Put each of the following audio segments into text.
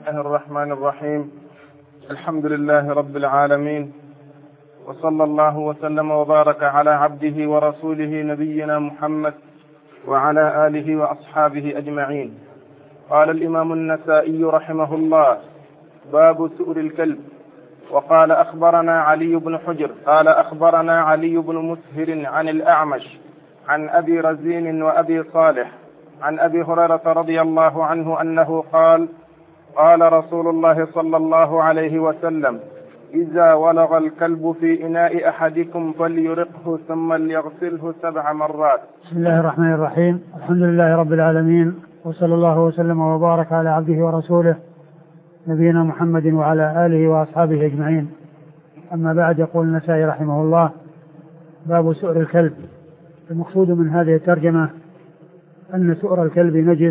الله الرحمن الرحيم. الحمد لله رب العالمين، وصلى الله وسلم وبارك على عبده ورسوله نبينا محمد وعلى آله وأصحابه أجمعين. قال الإمام النسائي رحمه الله: باب سؤر الكلب. وقال أخبرنا علي بن حجر قال أخبرنا علي بن مسهر عن الأعمش عن أبي رزين وأبي صالح عن أبي هريرة رضي الله عنه أنه قال: قال رسول الله صلى الله عليه وسلم: إذا ولغ الكلب في إناء أحدكم فليرقه ثم ليغسله 7 مرات. بسم الله الرحمن الرحيم. الحمد لله رب العالمين، وصلى الله وسلم وبارك على عبده ورسوله نبينا محمد وعلى آله وأصحابه أجمعين. أما بعد، يقول النسائي رحمه الله: باب سؤر الكلب. المقصود من هذه الترجمة أن سؤر الكلب نجس،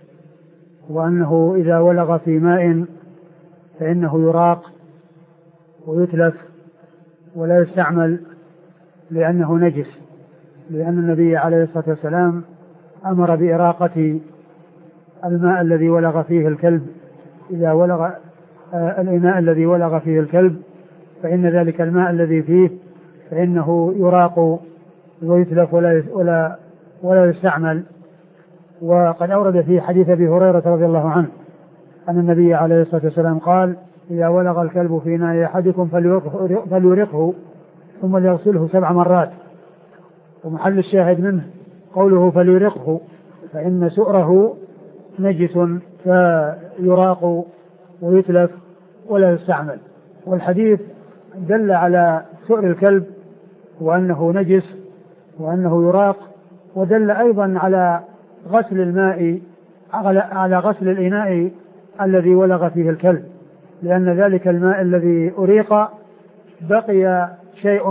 وأنه إذا ولغ في ماء فإنه يراق ويتلف ولا يستعمل لأنه نجس، لأن النبي عليه الصلاة والسلام أمر بإراقة الماء الذي ولغ فيه الكلب. إذا ولغ الإناء الذي ولغ فيه الكلب فإن ذلك الماء الذي فيه فإنه يراق ويتلف ولا يستعمل. وقد أورد في حديث أبي هريرة رضي الله عنه أن النبي عليه الصلاة والسلام قال: إذا ولغ الكلب في إناء أحدكم فليرقه ثم ليغسله 7 مرات. ومحل الشاهد منه قوله فليرقه، فإن سؤره نجس فيراق ويتلف ولا يستعمل. والحديث دل على سؤر الكلب وأنه نجس وأنه يراق، ودل أيضا على غسل الماء على غسل الإناء الذي ولغ فيه الكلب، لأن ذلك الماء الذي أريق بقي شيء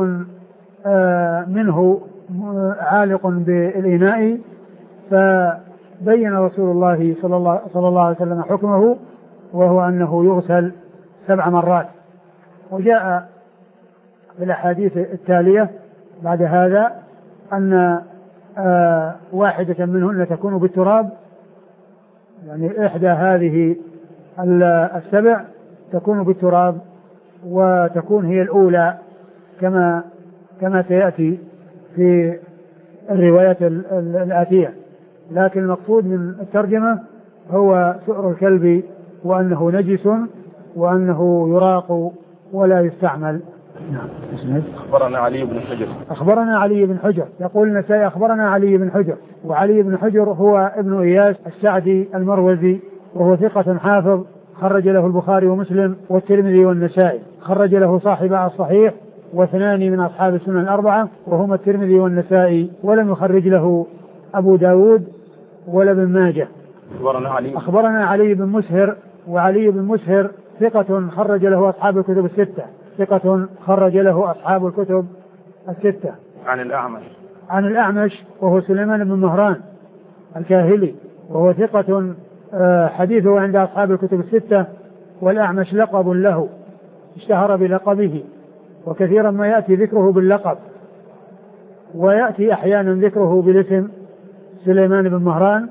منه عالق بالإناء، فبين رسول الله صلى الله عليه وسلم حكمه، وهو أنه يغسل 7 مرات. وجاء في الأحاديث التالية بعد هذا أن واحدة منهن تكون بالتراب، يعني إحدى هذه 7 تكون بالتراب، وتكون هي الأولى كما سيأتي في الروايات الآتية. لكن المقصود من الترجمة هو سؤر الكلب، وأنه نجس وأنه يراق ولا يستعمل. نعم. أخبرنا علي بن حجر. أخبرنا علي بن حجر. يقول النسائي: أخبرنا علي بن حجر. وعلي بن حجر هو ابن إياس السعدي المروزي، وهو ثقة حافظ، خرج له البخاري ومسلم والترمذي والنسائي. خرج له صاحب الصحيح واثنان من أصحاب السنن 4 وهما الترمذي والنسائي، ولم يخرج له أبو داود ولا ابن ماجه. أخبرنا علي بن مسهر. وعلي بن مسهر ثقة خرج له أصحاب الكتب 6. ثقة خرج له أصحاب الكتب 6. عن الأعمش وهو سليمان بن مهران الكاهلي، وهو ثقة حديثه عند أصحاب الكتب 6. والأعمش لقب له، اشتهر بلقبه، وكثيرا ما يأتي ذكره باللقب، ويأتي أحيانا ذكره بالاسم سليمان بن مهران.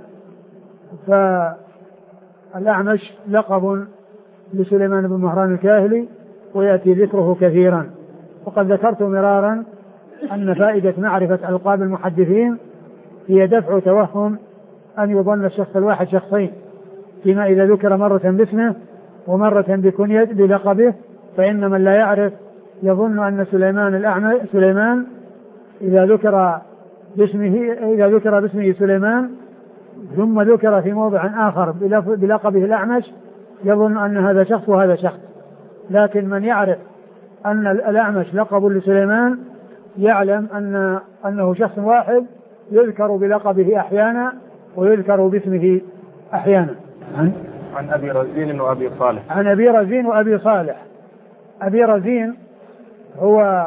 فالأعمش لقب لسليمان بن مهران الكاهلي، ويأتي ذكره كثيرا. وقد ذكرت مرارا أن فائدة معرفة ألقاب المحدثين هي دفع توهم أن يظن الشخص الواحد شخصين، فيما إذا ذكر مرة باسمه ومرة بلقبه، فإن من لا يعرف يظن أن سليمان إذا ذكر باسمه سليمان ثم ذكر في موضع آخر بلقبه الأعمش يظن أن هذا شخص وهذا شخص. لكن من يعرف أن الأعمش لقب لسليمان يعلم أنه شخص واحد يذكر بلقبه أحيانا ويذكر باسمه أحيانا. عن أبي رزين وأبي صالح. عن أبي رزين وأبي صالح. أبي رزين هو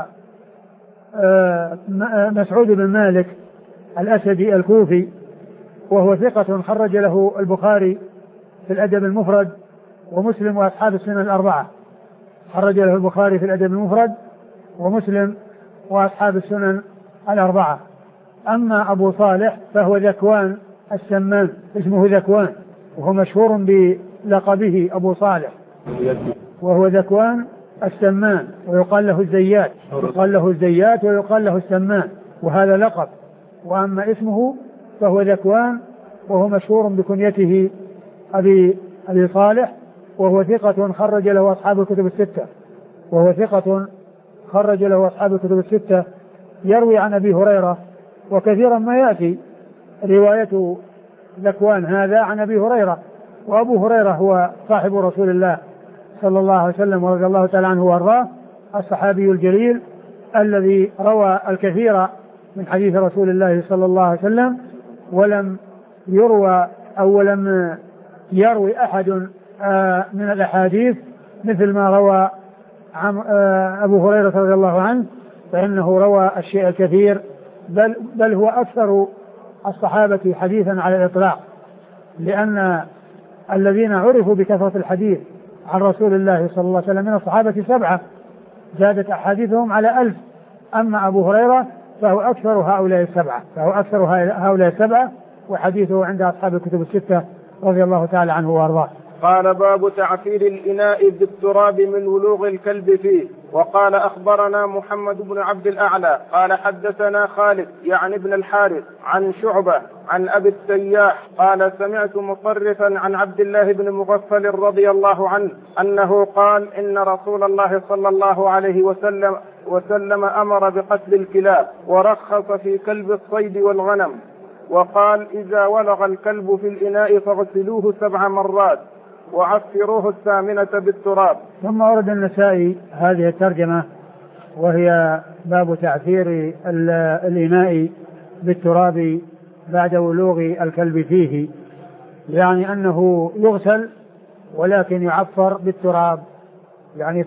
مسعود بن مالك الأسدي الكوفي، وهو ثقة خرج له البخاري في الأدب المفرد ومسلم وأصحاب السنن 4. خرج له البخاري في الأدب المفرد ومسلم وأصحاب السنن 4. أما أبو صالح فهو ذكوان السمان، اسمه ذكوان، وهو مشهور لقبه أبو صالح، وهو ذكوان السمان، ويقال له الزيات، يقال له الزيات ويقال له السمان، وهذا لقب. وأما اسمه فهو ذكوان، وهو مشهور بكنيته أبي صالح، وهو ثقة خرج له أصحاب الكتب الستة، وهو ثقة خرج له أصحاب الكتب الستة، يروي عن أبي هريرة، وكثيرا ما يأتي رواية ذكوان هذا عن أبي هريرة، وأبو هريرة هو صاحب رسول الله صلى الله عليه وسلم ورضي الله تعالى عنه وارضاه، الصحابي الجليل الذي روى الكثير من حديث رسول الله صلى الله عليه وسلم، ولم يروي أحد من الأحاديث مثل ما روى أبو هريرة رضي الله عنه، فإنه روى الشيء الكثير، بل هو أكثر الصحابة حديثا على الإطلاق، لأن الذين عرفوا بكثرة الحديث عن رسول الله صلى الله عليه وسلم من الصحابة 7 زادت أحاديثهم على 1000. أما أبو هريرة فهو أكثر هؤلاء السبعة، وحديثه عند أصحاب الكتب الستة رضي الله تعالى عنه وأرضاه. قال: باب تعفير الإناء بالتراب من ولوغ الكلب فيه. وقال: أخبرنا محمد بن عبد الأعلى قال: حدثنا خالد يعني ابن الحارث عن شعبة عن أبي السياح قال: سمعت مطرفا عن عبد الله بن مغفل رضي الله عنه أنه قال: إن رسول الله صلى الله عليه وسلم أمر بقتل الكلاب، ورخص في كلب الصيد والغنم، وقال: إذا ولغ الكلب في الإناء فاغسلوه 7 مرات وعفروه 8 بالتراب. ثم ورد النسائي هذه الترجمة، وهي باب تعفير الإناء بالتراب بعد ولوغ الكلب فيه، يعني أنه يغسل ولكن يعفر بالتراب، يعني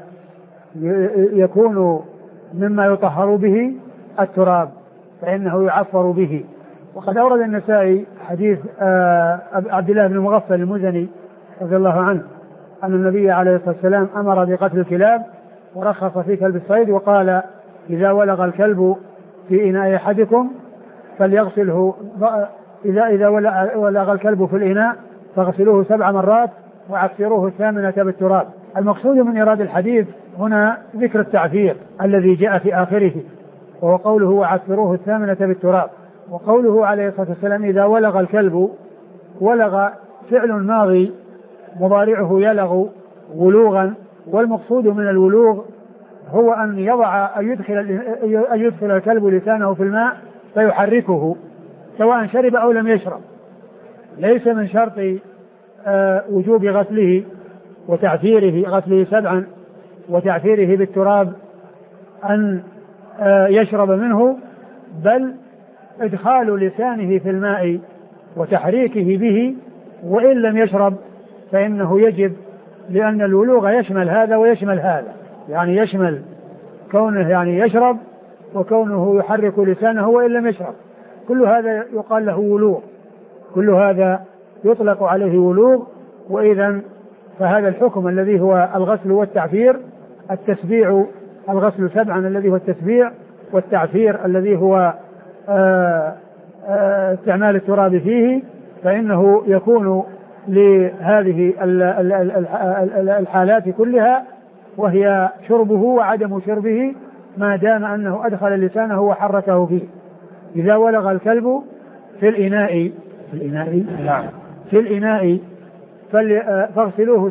فيكون مما يطهر به التراب فإنه يعفر به. وقد أورد النسائي حديث عبد الله بن مغفل المزني رضي الله عنه أن النبي عليه الصلاة والسلام أمر بقتل الكلاب ورخص في كلب الصيد، وقال: إذا ولغ الكلب في إناء أحدكم فليغسله، إذا ولغ الكلب في الإناء فاغسلوه 7 مرات وعفروه 8 بالتراب. المقصود من إيراد الحديث هنا ذكر التعفير الذي جاء في آخره، وهو قوله: وعفروه 8 بالتراب. وقوله عليه الصلاة والسلام: إذا ولغ الكلب، ولغ فعل ماضي مضارعه يلغ ولوغا، والمقصود من الولوغ هو أن يدخل الكلب لسانه في الماء فيحركه سواء شرب أو لم يشرب. ليس من شرط وجوب غسله وتعفيره، غسله 7 وتعفيره بالتراب أن يشرب منه، بل إدخال لسانه في الماء وتحريكه به، وإن لم يشرب فإنه يجب، لأن الولوغ يشمل هذا ويشمل هذا، يعني يشمل كونه يعني يشرب وكونه يحرك لسانه وإن لم يشرب، كل هذا يقال له ولوغ، كل هذا يطلق عليه ولوغ. وإذن فهذا الحكم الذي هو الغسل والتعفير، التسبيع الغسل 7 الذي هو التسبيع، والتعفير الذي هو استعمال التراب فيه، فإنه يكون لهذه الحالات كلها، وهي شربه وعدم شربه ما دام أنه أدخل لسانه وحركه فيه. إذا ولغ الكلب في الإناء فاغسلوه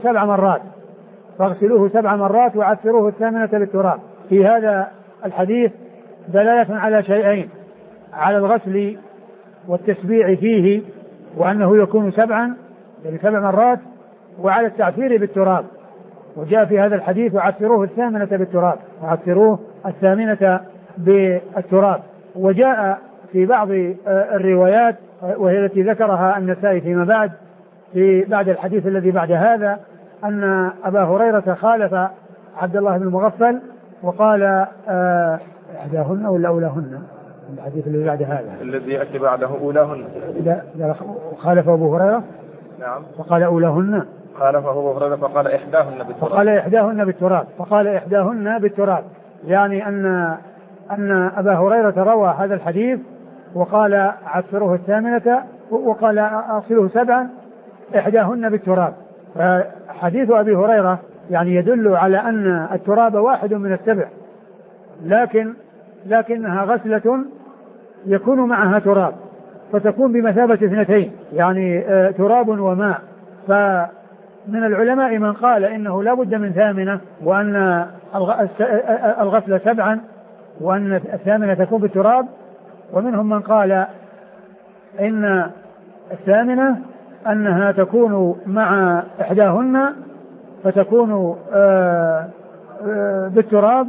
7 مرات وعفروه 8 بالتراب. في هذا الحديث دلالة على شيئين: على الغسل والتسبيع فيه وأنه يكون 7 يعني 7 مرات، وعلى التعفير بالتراب. وجاء في هذا الحديث: وعفروه 8 بالتراب، وعفروه 8 بالتراب. وجاء في بعض الروايات وهي التي ذكرها النسائي فيما بعد الحديث الذي بعد هذا، أن أبا هريرة خالف عبد الله بن مغفل وقال: إحداهن ولا أولاهن؟ الحديث الذي بعد هذا الذي يأتي بعده أولاهن. خالف أبو هريرة. نعم. فقال أولاهن. خالف أبو هريرة فقال إحداهن بالتراب. يعني أن أبا هريرة روى هذا الحديث وقال: عفروه 8 وقال: أغسلوه 7 إحداهن بالتراب. فحديث أبي هريرة يعني يدل على أن التراب واحد من السبع، لكنها غسلة يكون معها تراب فتكون بمثابة اثنتين، يعني تراب وماء. فمن العلماء من قال إنه لا بد من ثامنة، وأن الغسل سبعا، وأن الثامنة تكون بالتراب. ومنهم من قال إن الثامنة أنها تكون مع إحداهن فتكون بالتراب،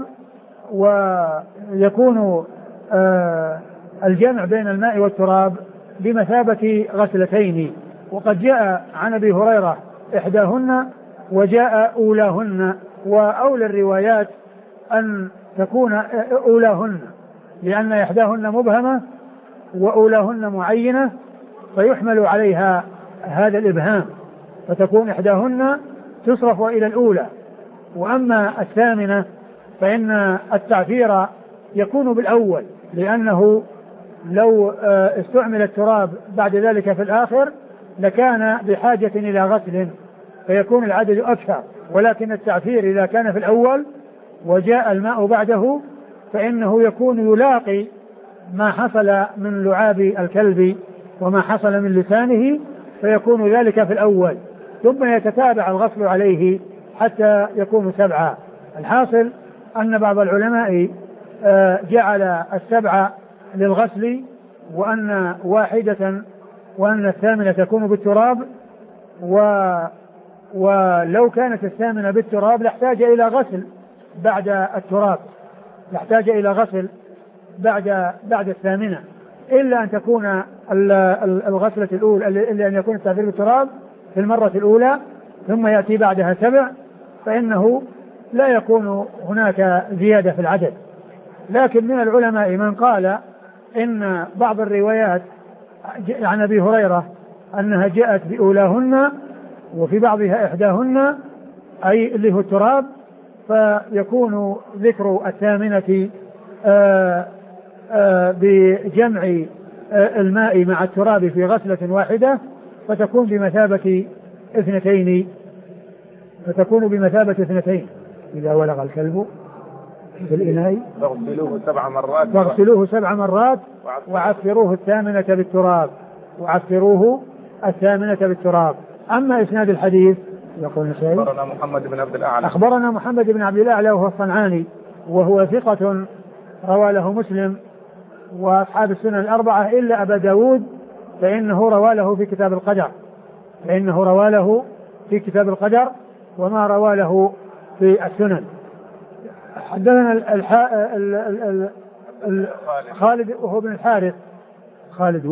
ويكون الجمع بين الماء والتراب بمثابة غسلتين. وقد جاء عن أبي هريرة إحداهن وجاء أولاهن، وأولى الروايات أن تكون أولاهن، لأن إحداهن مبهمة وأولاهن معينة، فيحمل عليها هذا الإبهام، فتكون إحداهن تصرف إلى الأولى. وأما الثامنة فإن التعفير يكون بالأول، لأنه لو استعمل التراب بعد ذلك في الآخر لكان بحاجة إلى غسل فيكون العدد أكثر، ولكن التعفير إذا كان في الأول وجاء الماء بعده فإنه يكون يلاقي ما حصل من لعاب الكلب وما حصل من لسانه، فيكون ذلك في الأول، ثم يتتابع الغسل عليه حتى يكون سبعا. الحاصل أن بعض العلماء جعل السبع للغسل، وأن وأن الثامنة تكون بالتراب، ولو كانت الثامنة بالتراب لاحتاج إلى غسل بعد التراب، يحتاج إلى غسل بعد الثامنة، إلا أن تكون الغسلة الأولى، إلا أن يكون التعفير بالتراب في المرة الأولى ثم يأتي بعدها سبع، فإنه لا يكون هناك زيادة في العدد. لكن من العلماء من قال إن بعض الروايات عن أبي هريرة أنها جاءت بأولاهن وفي بعضها إحداهن، أي اللي هو التراب، فيكون ذكر الثامنة بجمع الماء مع التراب في غسلة واحدة فتكون بمثابة اثنتين. إذا ولغ الكلب في الإناء فاغسلوه 7 مرات وعفروه الثامنة بالتراب. أما إسناد الحديث يقول النسائي أخبرنا محمد بن عبد الأعلى وهو الصنعاني، وهو ثقة روى له مسلم وأصحاب السنن الأربعة إلا أبا داود، فإنه روى له في كتاب القدر وما روى له في السنن. حدثنا خالد وهو بن الحارث. خالد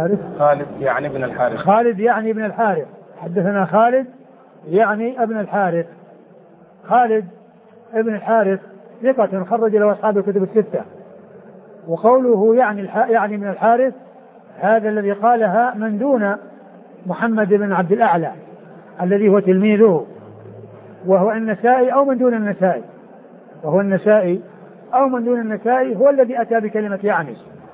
يعني بن الحارث. حدثنا خالد يعني ابن الحارث. خالد ابن الحارث ثقة خرج له أصحاب الكتب الستة. وقوله يعني من الحارث هذا الذي قالها من دون محمد بن عبد الأعلى الذي هو تلميذه، وهو النسائي أو من دون النسائي، هو الذي أتى بكلمة يعني،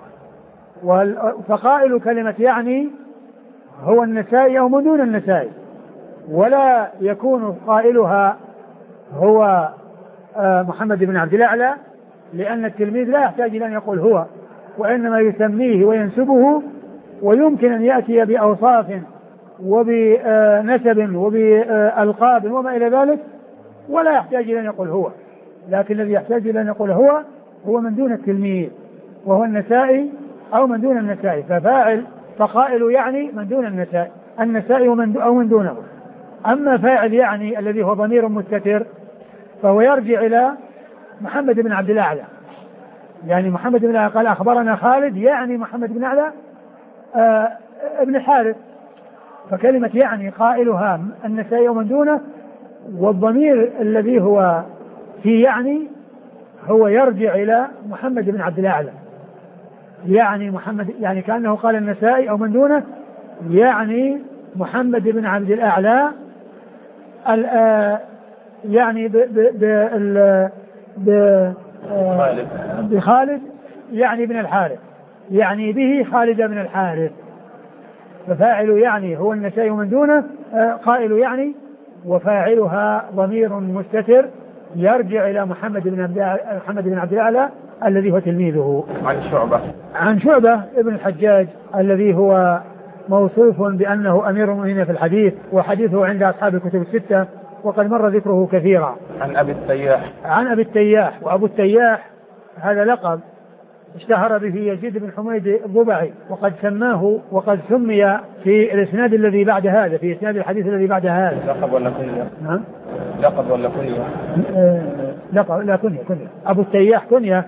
فقائل كلمة يعني هو النسائي أو من دون النسائي، ولا يكون قائلها هو محمد بن عبد الأعلى، لأن التلميذ لا يحتاج إلى أن يقول هو، وإنما يسميه وينسبه، ويمكن أن يأتي بأوصاف وبنسب وبألقاب وما إلى ذلك ولا يحتاج إلى أن يقول هو. لكن الذي يحتاج إلى أن يقول هو من دون التلميذ، وهو النسائي أو من دون النسائي، فقائل يعني من دون النسائي أو من دونه. أما فاعل يعني الذي هو ضمير مستتر فهو يرجع إلى محمد بن عبد الأعلى، يعني محمد بن الأعلى قال أخبرنا خالد يعني محمد بن أعلى ابن الحارث، فكلمة يعني قائلها النسائي ومن دونه، والضمير الذي هو في يعني هو يرجع إلى محمد بن عبد الأعلى، يعني محمد، يعني كأنه قال النسائي أو من دونه، يعني محمد بن عبد الأعلى يعني بخالد يعني بن الحارث، يعني به خالد بن الحارث. ففاعل يعني هو النسائي ومن دونه، قائل يعني وفاعلها ضمير مستتر يرجع إلى محمد بن عبد الأعلى الذي هو تلميذه. عن شعبة ابن الحجاج الذي هو موصوف بأنه أمير المؤمنين في الحديث، وحديثه عند أصحاب الكتب الستة وقد مر ذكره كثيرا. عن أبي التياح، وأبو التياح هذا لقب اشتهر به يزيد بن حميد الضبعي، وقد سمي في الإسناد الذي بعد هذا، في إسناد الحديث الذي بعد هذا. لقب ولا كنية؟ لقب ولا كنية؟ لا كنية. أبو التياح كنية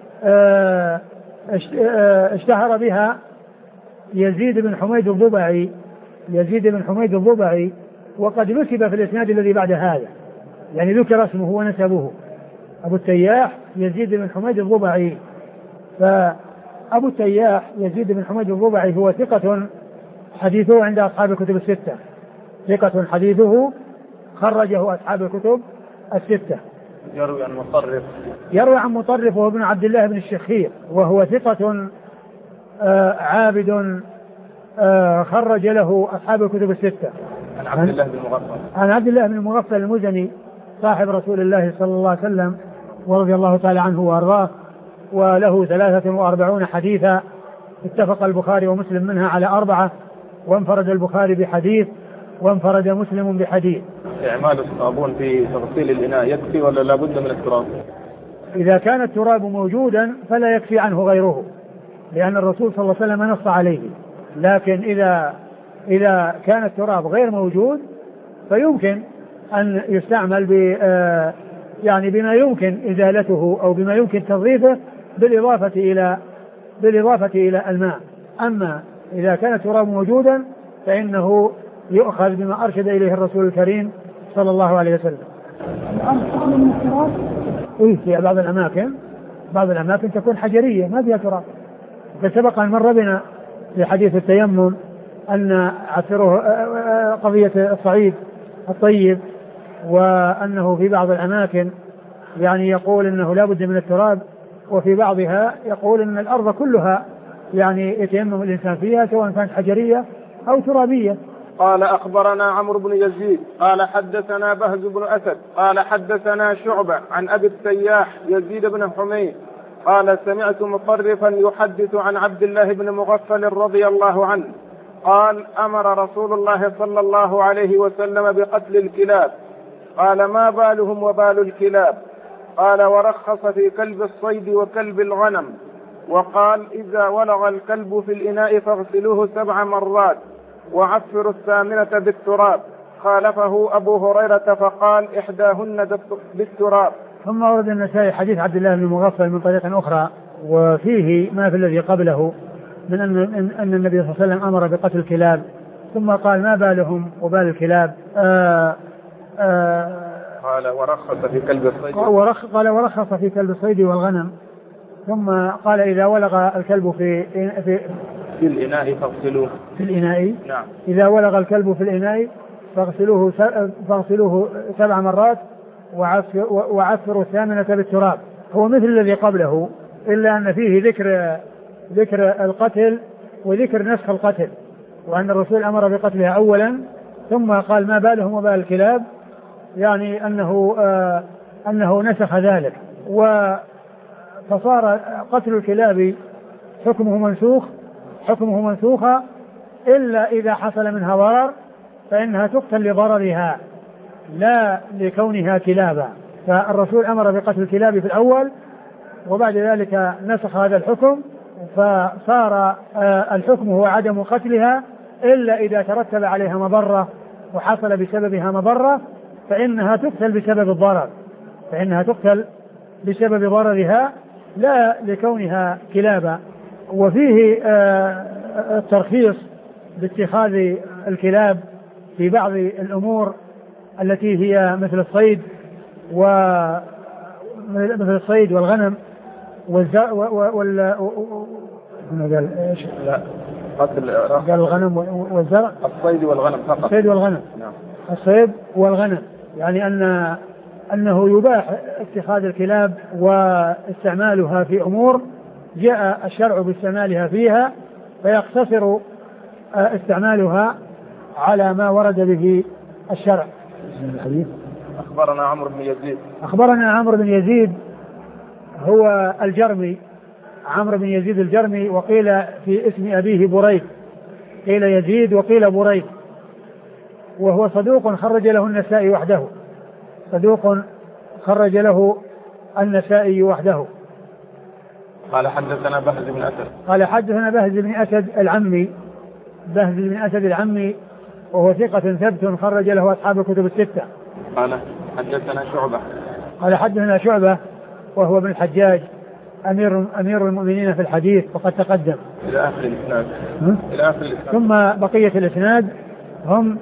اشتهر بها يزيد بن حميد الضبعي، وقد نسب في الإسناد الذي بعد هذا، يعني ذكر اسمه ونسبه. أبو التياح يزيد بن حميد الضبعي. فأبو التياح يزيد بن حميد الضبعي هو ثقة حديثه عند أصحاب الكتب الستة، ثقة حديثه خرجه أصحاب الكتب الستة. يروي عن مطرف وهو ابن عبد الله بن الشخير، وهو ثقة عابد خرج له أصحاب الكتب الستة. عن عبد الله بن المغفل المزني صاحب رسول الله صلى الله عليه وسلم ورضي الله تعالى عنه وأرضاه، وله 43 حديثا، اتفق البخاري ومسلم منها على 4، وانفرد البخاري بحديث وانفرد مسلم بحديث. إعمال الصابون في تغسيل الإناء يكفي ولا لا بد من التراب؟ إذا كان التراب موجودا فلا يكفي عنه غيره، لأن الرسول صلى الله عليه وسلم نص عليه. لكن إذا كان التراب غير موجود فيمكن أن يستعمل يعني بما يمكن إزالته أو بما يمكن تنظيفه بالإضافة إلى الماء. أما إذا كان التراب موجودا فإنه يؤخذ بما أرشد إليه الرسول الكريم صلى الله عليه وسلم. في بعض الأماكن تكون حجرية ما فيها تراب. فسبق أن مر بنا في حديث التيمم أن عثره قضية الصعيد الطيب، وأنه في بعض الأماكن يعني يقول أنه لا بد من التراب، وفي بعضها يقول أن الأرض كلها يعني يتيمم الإنسان فيها سواء كانت حجرية أو ترابية. قال أخبرنا عمرو بن يزيد قال حدثنا بهز بن أسد قال حدثنا شعبة عن أبي التياح يزيد بن حميد قال سمعت مطرفا يحدث عن عبد الله بن مغفل رضي الله عنه قال أمر رسول الله صلى الله عليه وسلم بقتل الكلاب. قال ما بالهم وبال الكلاب؟ قال ورخص في كلب الصيد وكلب الغنم، وقال إذا ولغ الكلب في الإناء فاغسلوه 7 مرات وعفروا 8 بالتراب. خالفه أبو هريرة فقال إحداهن بالتراب. ثم ورد النسائي حديث عبد الله بن مغفل من طريق أخرى، وفيه ما في الذي قبله من أن النبي صلى الله عليه وسلم أمر بقتل الكلاب، ثم قال ما بالهم وبال الكلاب. قال ورخص في كلب الصيد، قال ورخص في كلب الصيد والغنم، ثم قال إذا ولغ الكلب في الإناء فاغسلوه. في الإناء، نعم. إذا ولغ الكلب في الإناء فاغسلوه 7 مرات وعفروا 8 بالتراب. هو مثل الذي قبله، إلا أن فيه ذكر القتل وذكر نسخ القتل، وأن الرسول أمر بقتلها أولا ثم قال ما بالهم وبال الكلاب، يعني أنه نسخ ذلك. فصار قتل الكلاب حكمه منسوخا إلا إذا حصل منها ضرر فإنها تقتل لضررها لا لكونها كلابا. فالرسول أمر بقتل الكلاب في الأول، وبعد ذلك نسخ هذا الحكم، فصار الحكم هو عدم قتلها إلا إذا ترتب عليها مضرة وحصل بسببها مضرة فإنها تقتل بسبب ضررها لا لكونها كلابا. وفيه الترخيص باتخاذ الكلاب في بعض الأمور التي هي مثل الصيد والغنم قال الغنم والزرع. الصيد والغنم فقط. الصيد والغنم. نعم. الصيد والغنم، يعني أنه يباح اتخاذ الكلاب واستعمالها في أمور جاء الشرع باستعمالها فيها، فيقتصر استعمالها على ما ورد به الشرع. الحديث. أخبرنا عمرو بن يزيد. أخبرنا عمرو بن يزيد هو الجرمي، عمرو بن يزيد الجرمي، وقيل في اسم أبيه بريد، قيل يزيد وقيل بريد، وهو صدوق خرج له النسائي وحده، صدوق خرج له النسائي وحده. قال حدثنا بهز بن أسد. قال حدثنا بهز بن أسد العمي، بهز بن أسد العمي، وهو ثقة ثبت خرج له أصحاب الكتب الستة. قال حدثنا شعبة. قال حدثنا شعبة وهو ابن الحجاج أمير المؤمنين في الحديث وقد تقدم إلى آخر الإسناد. إلى آخر الإسناد. ثم بقية الإسناد هم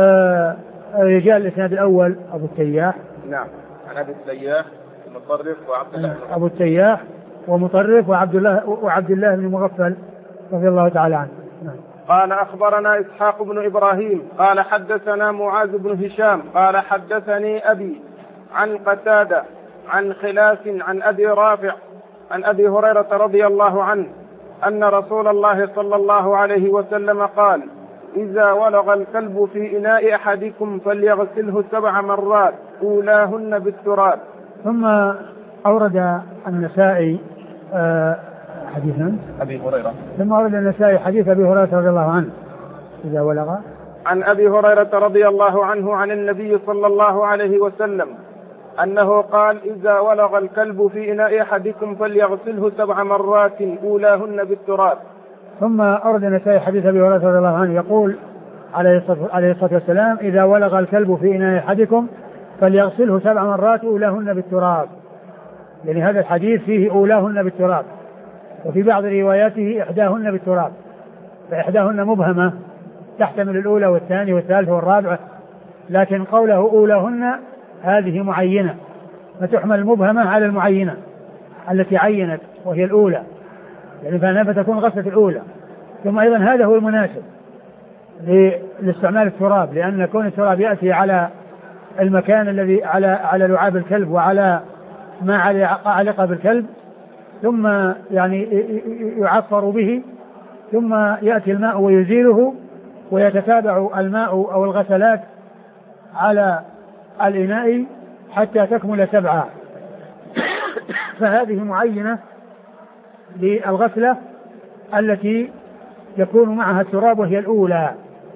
رجال الإسناد الأول أبو التياح. نعم. عن أبي التياح ومطرف وعبد الله. أبو التياح ومطرف وعبد الله بن مغفل رضي الله تعالى عنه. نعم. قال أخبرنا إسحاق بن إبراهيم قال حدثنا معاذ بن هشام قال حدثني أبي عن قتادة عن خلاس عن أبي رافع عن أبي هريرة رضي الله عنه أن رسول الله صلى الله عليه وسلم قال: إذا ولغ الكلب في إناء أحدكم فليغسله 7 مرات أولاهن بالتراب. ثم أورد النسائي حديثا أبي هريرة. ثم أورد النسائي حديث أبي هريرة رضي الله عنه إذا ولغ، عن أبي هريرة رضي الله عنه عن النبي صلى الله عليه وسلم أنه قال: إذا ولغ الكلب في إناء أحدكم فليغسله 7 مرات أولاهن بالتراب. ثم أورد النسائي حديث أبي هريرة رضي الله عنه يقول عليه الصلاة والسلام: إذا ولغ الكلب في إناء أحدكم فليغسله 7 مرات أولاهن بالتراب. يعني هذا الحديث فيه أولاهن بالتراب، وفي بعض رواياته إحداهن بالتراب، فإحداهن مبهمة تحتمل الأولى والثانية والثالثة والرابعة، لكن قوله أولاهن هذه معينة، فتحمل المبهمة على المعينة التي عينت وهي الأولى، يعني فإنها فتكون غسلة الأولى. ثم أيضا هذا هو المناسب لاستعمال التراب، لأن كون التراب يأتي على المكان الذي على لعاب الكلب وعلى ما علق بالكلب، ثم يعني يعفر به، ثم يأتي الماء ويزيله، ويتتابع الماء أو الغسلات على الإناء حتى تكمل 7. فهذه معينة للغسلة التي يكون معها التراب وهي الأولى.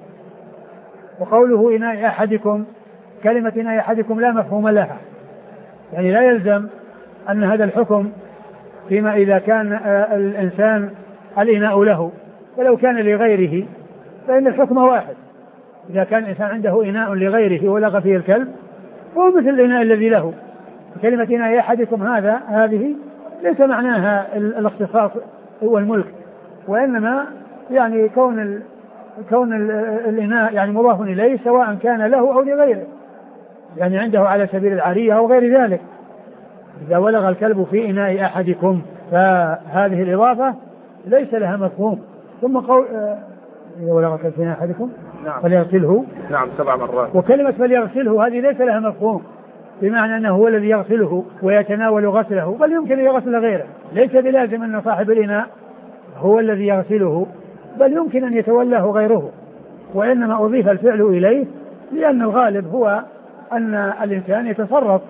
وقوله إناء أحدكم، كلمة إناء أحدكم لا مفهوم لها، يعني لا يلزم أن هذا الحكم فيما إذا كان الإنسان الإناء له، ولو كان لغيره فإن الحكم واحد. إذا كان الإنسان عنده إناء لغيره ولغى فيه الكلب فهو مثل الإناء الذي له. كلمة إناء أحدكم هذه ليس معناها الاختصاص والملك، وإنما يعني كون الإناء يعني مضاف إليه سواء كان له أو لغيره، يعني عنده على سبيل العارية أو غير ذلك. إذا ولغ الكلب في إناء أحدكم فهذه الإضافة ليس لها مفهوم. ثم قول إذا ولغ الكلب في إناء أحدكم فليغسله 7 مرات، وكلمة فليغسله هذه ليس لها مفهوم، بمعنى أنه هو الذي يغسله ويتناول غسله، بل يمكن أن يغسل غيره. ليس بلازم أن صاحب الإناء هو الذي يغسله، بل يمكن أن يتولاه غيره، وإنما أضيف الفعل إليه لأن الغالب هو أن الإنسان يتصرف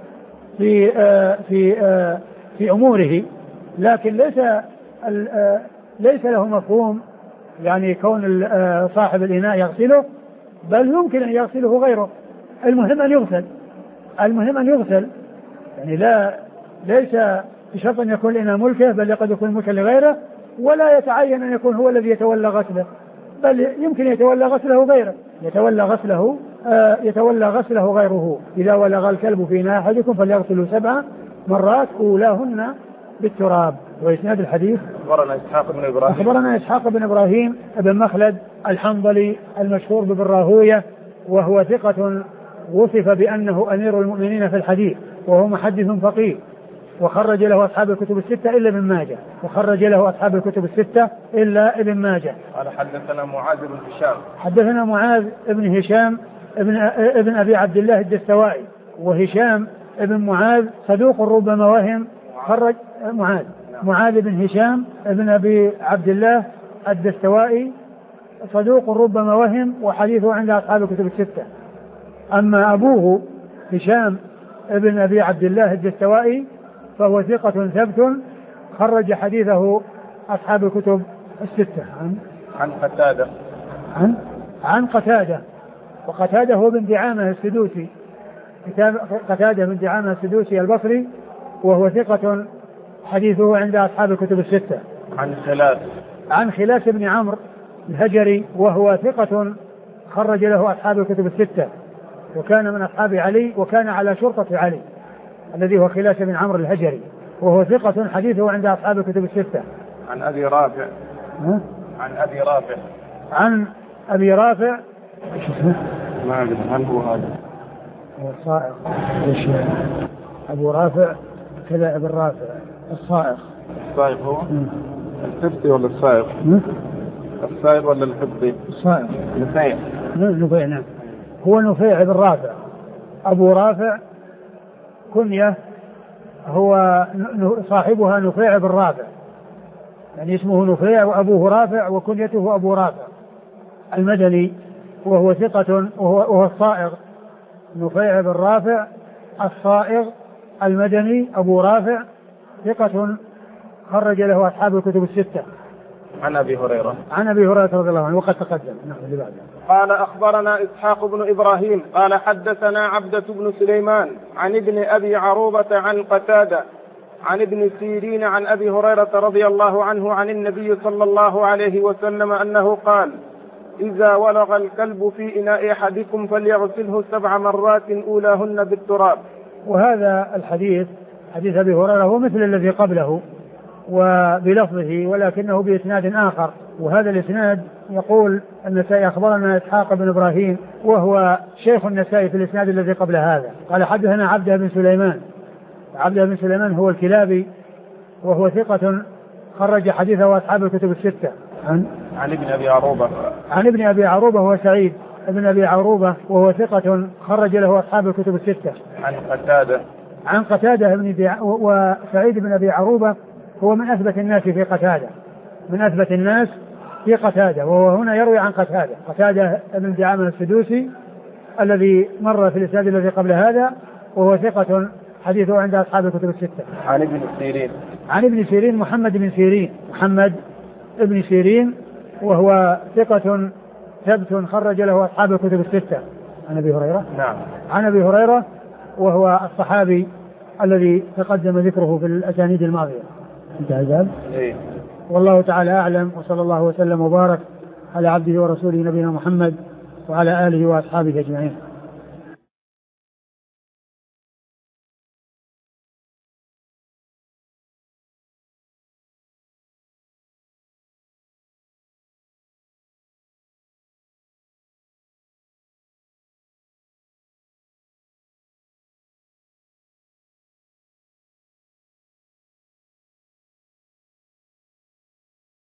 في أموره، لكن ليس له مفهوم يعني كون صاحب الإناء يغسله، بل يمكن أن يغسله غيره. المهم أن يغسل، يعني ليس بشرط أن يكون الإناء ملكه، بل قد يكون ملكا لغيره، ولا يتعين أن يكون هو الذي يتولى غسله، بل يمكن يتولى غسله غيره، يتولى غسله غيره. إذا ولغ الكلب في إناء أحدكم فليغسله 7 مرات أولاهن بالتراب. وإسناد الحديث أخبرنا إسحاق بن إبراهيم بن مخلد الحنظلي المشهور بابن راهوية، وهو ثقة وصف بأنه أمير المؤمنين في الحديث، وهو محدث فقيه، وخرج له أصحاب الكتب الستة إلا ابن ماجه. قال حدثنا معاذ بن هشام. حدثنا معاذ بن هشام ابن أبي عبد الله الدستوائي، وهشام ابن معاذ صدوق ربما وهم، خرج معاذ بن هشام ابن أبي عبد الله الدستوائي صدوق ربما وهم، وحديثه عند أصحاب الكتب الستة. أما أبوه هشام ابن أبي عبد الله الدستوائي فهو ثقة ثبت خرج حديثه أصحاب الكتب الستة. عن قتادة. عن قتادة، وقتادة هو بن دعامة السدوسي، قتادة بن دعامة السدوسي البصري، وهو ثقة حديثه عند أصحاب الكتب الستة. عن خلاس بن عمرو الهجري، وهو ثقة خرج له أصحاب الكتب الستة، وكان من أصحاب علي، وكان على شرطة علي الذي هو خلاس بن عمرو الهجري، وهو ثقة حديثه عند أصحاب الكتب الستة. عن أبي رافع. عن أبي رافع ما أدري هل هو هذا الصائغ. أبو رافع كذا ابن رافع الصائغ. هو الحبطي ولا الصائغ؟ الصائغ ولا الحبطي؟ الصائغ. نفيع. نعم، هو نفيع بن رافع. أبو رافع كنية، هو صاحبها نفيع بن رافع، يعني اسمه نفيع وأبوه رافع وكنيته أبو رافع المدني، وهو ثقة، وهو الصائغ نفيع بن رافع الصائغ المدني أبو رافع، ثقة خرج له أصحاب الكتب الستة. عن أبي هريرة رضي الله عنه وقد تقدم. قال أخبرنا إسحاق بن إبراهيم قال حدثنا عبدة بن سليمان عن ابن أبي عروبة عن قتادة عن ابن سيرين عن أبي هريرة رضي الله عنه عن النبي صلى الله عليه وسلم أنه قال: إذا ولغ الكلب في إناء أحدكم فليغسله 7 مرات أولاهن بالتراب. وهذا الحديث حديث أبي هريرة هو مثل الذي قبله وبلفظه، ولكنه بإسناد آخر. وهذا الإسناد يقول النسائي أخبرنا إسحاق بن إبراهيم، وهو شيخ النسائي في الإسناد الذي قبل هذا. قال حدثنا عبده بن سليمان. عبده بن سليمان هو الكلابي، وهو ثقة خرج حديثه أصحاب الكتب الستة. عن ابن أبي عروبة. عن ابن أبي عروبة هو سعيد ابن أبي عروبة، وهو ثقة خرج له أصحاب الكتب الستة. عن قتادة وسعيد بن أبي عروبة هو من أثبت الناس في قتادة، وهو هنا يروي عن قتادة ابن دعامة السدوسي الذي مر في الإسناد الذي قبل هذا، وهو ثقة حديثه عند أصحاب الكتب الستة. عن ابن سيرين محمد بن سيرين وهو ثقة ثبت خرج له أصحاب الكتب الستة. عن أبي هريرة. نعم. عن أبي هريرة وهو الصحابي الذي تقدم ذكره في الأسانيد الماضية. انتهى الباب. والله تعالى أعلم، وصلى الله وسلم وبارك على عبده ورسوله نبينا محمد وعلى آله وأصحابه أجمعين.